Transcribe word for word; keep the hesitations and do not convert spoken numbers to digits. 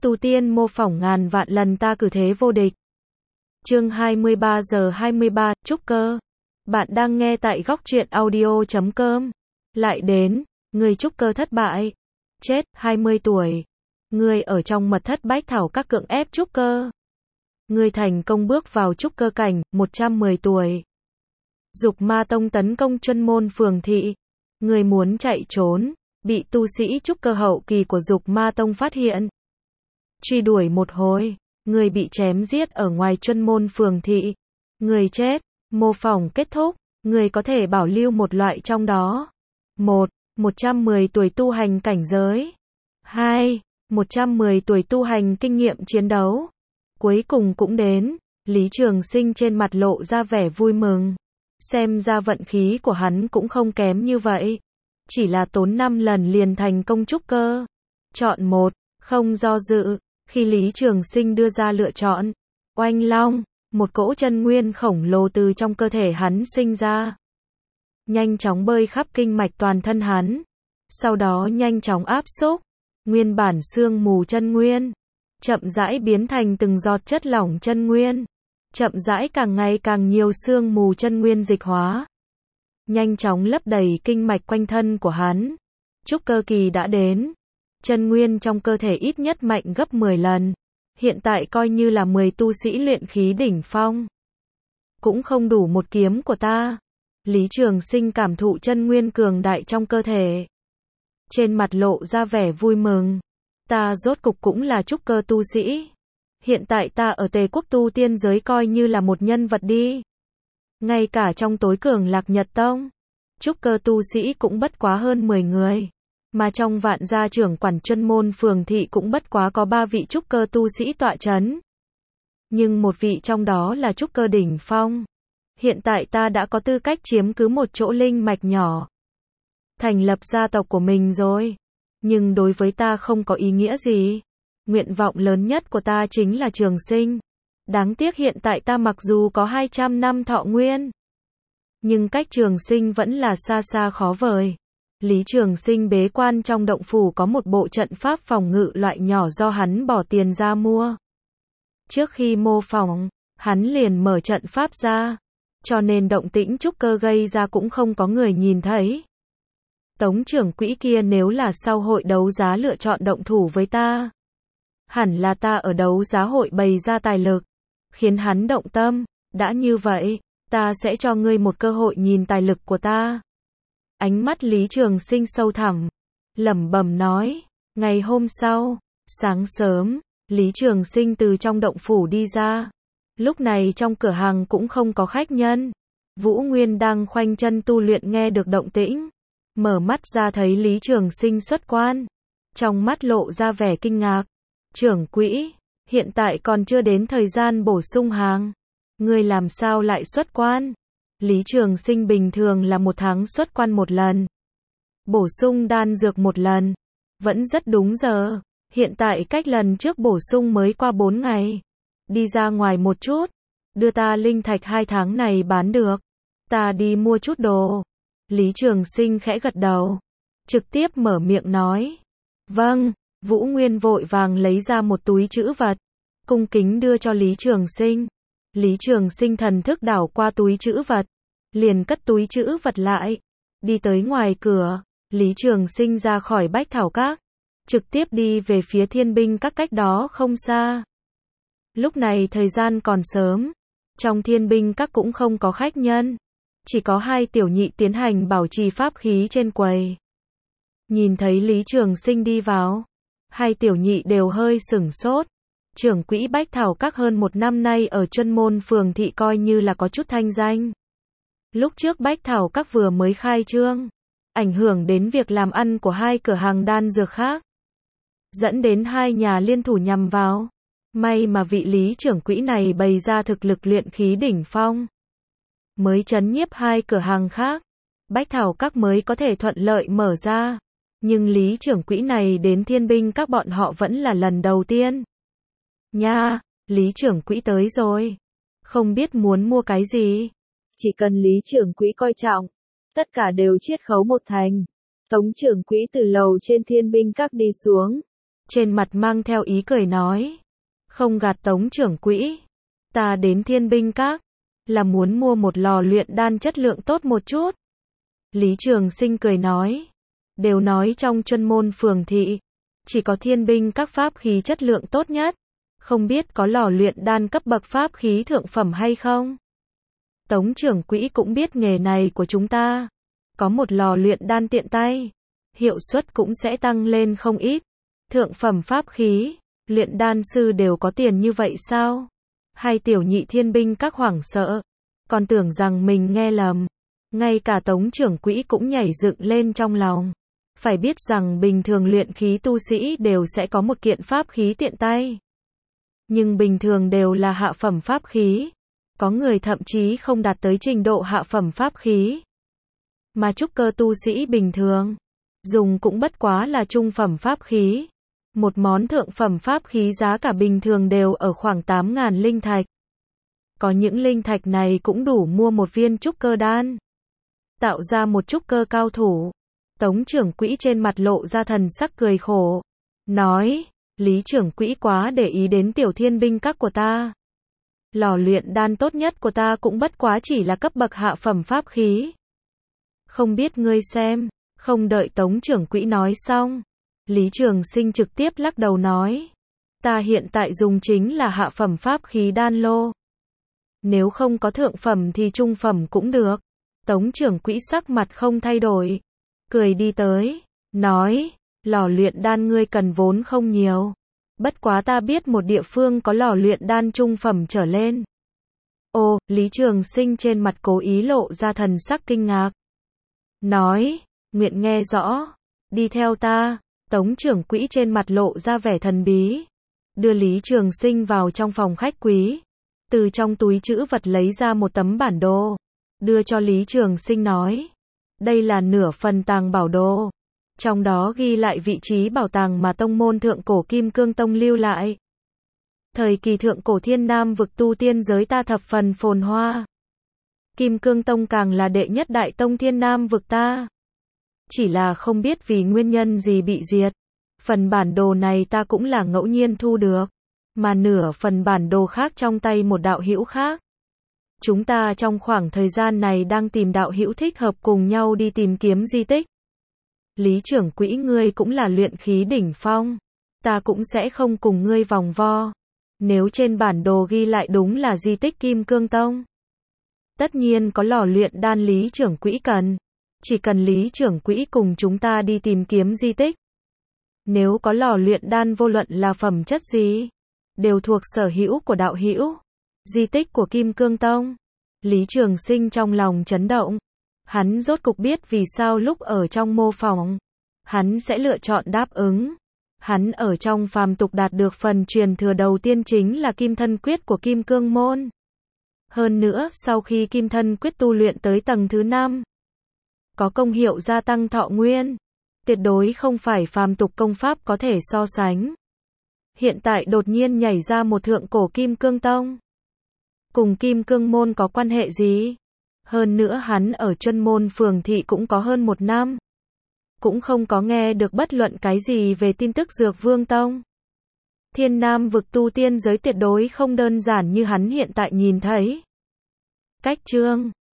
tu tiên mô phỏng ngàn vạn lần ta cử thế vô địch. Chương hai mươi ba giờ hai mươi ba, trúc cơ. Bạn đang nghe tại góc truyện audio chấm com. Lại đến, người trúc cơ thất bại. Chết, hai mươi tuổi. Người ở trong mật thất bách thảo các cưỡng ép trúc cơ. Người thành công bước vào trúc cơ cảnh, một trăm mười tuổi. Dục ma tông tấn công Chuân Môn Phường Thị. Người muốn chạy trốn, bị tu sĩ trúc cơ hậu kỳ của Dục ma tông phát hiện. Truy đuổi một hồi, người bị chém giết ở ngoài Chuân Môn Phường Thị. Người chết, mô phỏng kết thúc, người có thể bảo lưu một loại trong đó. một. một trăm mười tuổi tu hành cảnh giới. hai. một trăm mười tuổi tu hành kinh nghiệm chiến đấu. Cuối cùng cũng đến, Lý Trường Sinh trên mặt lộ ra vẻ vui mừng. Xem ra vận khí của hắn cũng không kém như vậy. Chỉ là tốn năm lần liền thành công trúc cơ. Chọn một, không do dự. Khi Lý Trường Sinh đưa ra lựa chọn, oanh long, một cỗ chân nguyên khổng lồ từ trong cơ thể hắn sinh ra. Nhanh chóng bơi khắp kinh mạch toàn thân hắn. Sau đó nhanh chóng áp xúc. Nguyên bản sương mù chân nguyên. Chậm rãi biến thành từng giọt chất lỏng chân nguyên. Chậm rãi càng ngày càng nhiều sương mù chân nguyên dịch hóa. Nhanh chóng lấp đầy kinh mạch quanh thân của hắn. Trúc cơ kỳ đã đến. Chân nguyên trong cơ thể ít nhất mạnh gấp mười lần. Hiện tại coi như là mười tu sĩ luyện khí đỉnh phong. Cũng không đủ một kiếm của ta. Lý Trường Sinh cảm thụ chân nguyên cường đại trong cơ thể. Trên mặt lộ ra vẻ vui mừng. Ta rốt cục cũng là trúc cơ tu sĩ. Hiện tại ta ở Tề Quốc tu tiên giới coi như là một nhân vật đi. Ngay cả trong tối cường Lạc Nhật Tông, trúc cơ tu sĩ cũng bất quá hơn mười người. Mà trong vạn gia trưởng quản Chuân Môn Phường Thị cũng bất quá có ba vị trúc cơ tu sĩ tọa chấn. Nhưng một vị trong đó là trúc cơ đỉnh phong. Hiện tại ta đã có tư cách chiếm cứ một chỗ linh mạch nhỏ. Thành lập gia tộc của mình rồi. Nhưng đối với ta không có ý nghĩa gì. Nguyện vọng lớn nhất của ta chính là trường sinh. Đáng tiếc hiện tại ta mặc dù có hai trăm năm thọ nguyên. Nhưng cách trường sinh vẫn là xa xa khó vời. Lý Trường Sinh bế quan trong động phủ có một bộ trận pháp phòng ngự loại nhỏ do hắn bỏ tiền ra mua. Trước khi mô phỏng, hắn liền mở trận pháp ra. Cho nên động tĩnh trúc cơ gây ra cũng không có người nhìn thấy. Tống trưởng quỹ kia nếu là sau hội đấu giá lựa chọn động thủ với ta. Hẳn là ta ở đấu giá hội bày ra tài lực. Khiến hắn động tâm. Đã như vậy, ta sẽ cho ngươi một cơ hội nhìn tài lực của ta. Ánh mắt Lý Trường Sinh sâu thẳm. Lẩm bẩm nói. Ngày hôm sau, sáng sớm, Lý Trường Sinh từ trong động phủ đi ra. Lúc này trong cửa hàng cũng không có khách nhân. Vũ Nguyên đang khoanh chân tu luyện nghe được động tĩnh. Mở mắt ra thấy Lý Trường Sinh xuất quan. Trong mắt lộ ra vẻ kinh ngạc. Trưởng quỹ, hiện tại còn chưa đến thời gian bổ sung hàng. Ngươi làm sao lại xuất quan? Lý Trường Sinh bình thường là một tháng xuất quan một lần. Bổ sung đan dược một lần. Vẫn rất đúng giờ. Hiện tại cách lần trước bổ sung mới qua bốn ngày. Đi ra ngoài một chút. Đưa ta linh thạch hai tháng này bán được. Ta đi mua chút đồ. Lý Trường Sinh khẽ gật đầu. Trực tiếp mở miệng nói. Vâng. Vũ Nguyên vội vàng lấy ra một túi trữ vật. Cung kính đưa cho Lý Trường Sinh. Lý Trường Sinh thần thức đảo qua túi trữ vật. Liền cất túi trữ vật lại. Đi tới ngoài cửa. Lý Trường Sinh ra khỏi Bách Thảo Các. Trực tiếp đi về phía Thiên Binh Các cách đó không xa. Lúc này thời gian còn sớm. Trong Thiên Binh Các cũng không có khách nhân. Chỉ có hai tiểu nhị tiến hành bảo trì pháp khí trên quầy. Nhìn thấy Lý Trường Sinh đi vào. Hai tiểu nhị đều hơi sửng sốt. Trưởng quỹ Bách Thảo Các hơn một năm nay ở Chuân Môn Phường Thị coi như là có chút thanh danh. Lúc trước Bách Thảo Các vừa mới khai trương. Ảnh hưởng đến việc làm ăn của hai cửa hàng đan dược khác. Dẫn đến hai nhà liên thủ nhằm vào. May mà vị Lý trưởng quỹ này bày ra thực lực luyện khí đỉnh phong. Mới trấn nhiếp hai cửa hàng khác. Bách Thảo Các mới có thể thuận lợi mở ra. Nhưng Lý trưởng quỹ này đến Thiên Binh Các bọn họ vẫn là lần đầu tiên. Nha, Lý trưởng quỹ tới rồi. Không biết muốn mua cái gì. Chỉ cần Lý trưởng quỹ coi trọng. Tất cả đều chiết khấu một thành. Tống trưởng quỹ từ lầu trên Thiên Binh Các đi xuống. trên mặt mang theo ý cười nói. Không gạt Tống trưởng quỹ. Ta đến Thiên Binh Các, là muốn mua một lò luyện đan chất lượng tốt một chút. Lý Trường Sinh cười nói. Đều nói trong Chuân Môn Phường Thị, chỉ có Thiên Binh Các pháp khí chất lượng tốt nhất. Không biết có lò luyện đan cấp bậc pháp khí thượng phẩm hay không? Tống trưởng quỹ cũng biết nghề này của chúng ta. Có một lò luyện đan tiện tay, hiệu suất cũng sẽ tăng lên không ít. Thượng phẩm pháp khí, luyện đan sư đều có tiền như vậy sao? Hai tiểu nhị Thiên Binh Các hoảng sợ, còn tưởng rằng mình nghe lầm. Ngay cả Tống trưởng quỹ cũng nhảy dựng lên trong lòng. Phải biết rằng bình thường luyện khí tu sĩ đều sẽ có một kiện pháp khí tiện tay. Nhưng bình thường đều là hạ phẩm pháp khí. Có người thậm chí không đạt tới trình độ hạ phẩm pháp khí. Mà trúc cơ tu sĩ bình thường, dùng cũng bất quá là trung phẩm pháp khí. Một món thượng phẩm pháp khí giá cả bình thường đều ở khoảng tám ngàn linh thạch. Có những linh thạch này cũng đủ mua một viên trúc cơ đan. Tạo ra một trúc cơ cao thủ. Tống trưởng quỹ trên mặt lộ ra thần sắc cười khổ. Nói, Lý trưởng quỹ quá để ý đến tiểu Thiên Binh Các của ta. Lò luyện đan tốt nhất của ta cũng bất quá chỉ là cấp bậc hạ phẩm pháp khí. Không biết ngươi xem. Không đợi Tống trưởng quỹ nói xong, Lý Trường Sinh trực tiếp lắc đầu nói. Ta hiện tại dùng chính là hạ phẩm pháp khí đan lô. Nếu không có thượng phẩm thì trung phẩm cũng được. Tống trưởng quỹ sắc mặt không thay đổi, cười đi tới, nói, lò luyện đan ngươi cần vốn không nhiều. Bất quá ta biết một địa phương có lò luyện đan trung phẩm trở lên. Ồ, Lý Trường Sinh trên mặt cố ý lộ ra thần sắc kinh ngạc. Nói, nguyện nghe rõ, đi theo ta. Tống trưởng quỹ trên mặt lộ ra vẻ thần bí, đưa Lý Trường Sinh vào trong phòng khách quý. Từ trong túi trữ vật lấy ra một tấm bản đồ, đưa cho Lý Trường Sinh nói. Đây là nửa phần tàng bảo đồ. Trong đó ghi lại vị trí bảo tàng mà tông môn thượng cổ Kim Cương Tông lưu lại. Thời kỳ thượng cổ Thiên Nam vực tu tiên giới ta thập phần phồn hoa. Kim Cương Tông càng là đệ nhất đại tông Thiên Nam vực ta. Chỉ là không biết vì nguyên nhân gì bị diệt. Phần bản đồ này ta cũng là ngẫu nhiên thu được. Mà nửa phần bản đồ khác trong tay một đạo hữu khác. Chúng ta trong khoảng thời gian này đang tìm đạo hữu thích hợp cùng nhau đi tìm kiếm di tích. Lý trưởng quỹ ngươi cũng là luyện khí đỉnh phong. Ta cũng sẽ không cùng ngươi vòng vo. Nếu trên bản đồ ghi lại đúng là di tích Kim Cương Tông, tất nhiên có lò luyện đan Lý trưởng quỹ cần. Chỉ cần Lý trưởng quỹ cùng chúng ta đi tìm kiếm di tích. Nếu có lò luyện đan vô luận là phẩm chất gì, đều thuộc sở hữu của đạo hữu. Di tích của Kim Cương Tông. Lý Trường Sinh trong lòng chấn động. Hắn rốt cục biết vì sao lúc ở trong mô phỏng, hắn sẽ lựa chọn đáp ứng. Hắn ở trong phàm tục đạt được phần truyền thừa đầu tiên chính là Kim Thân Quyết của Kim Cương Môn. Hơn nữa, sau khi Kim Thân Quyết tu luyện tới tầng thứ năm, có công hiệu gia tăng thọ nguyên. Tuyệt đối không phải phàm tục công pháp có thể so sánh. Hiện tại đột nhiên nhảy ra một thượng cổ Kim Cương Tông. Cùng Kim Cương Môn có quan hệ gì? Hơn nữa hắn ở Chuân Môn Phường Thị cũng có hơn một năm. Cũng không có nghe được bất luận cái gì về tin tức Dược Vương Tông. Thiên Nam vực tu tiên giới tuyệt đối không đơn giản như hắn hiện tại nhìn thấy. Cách chương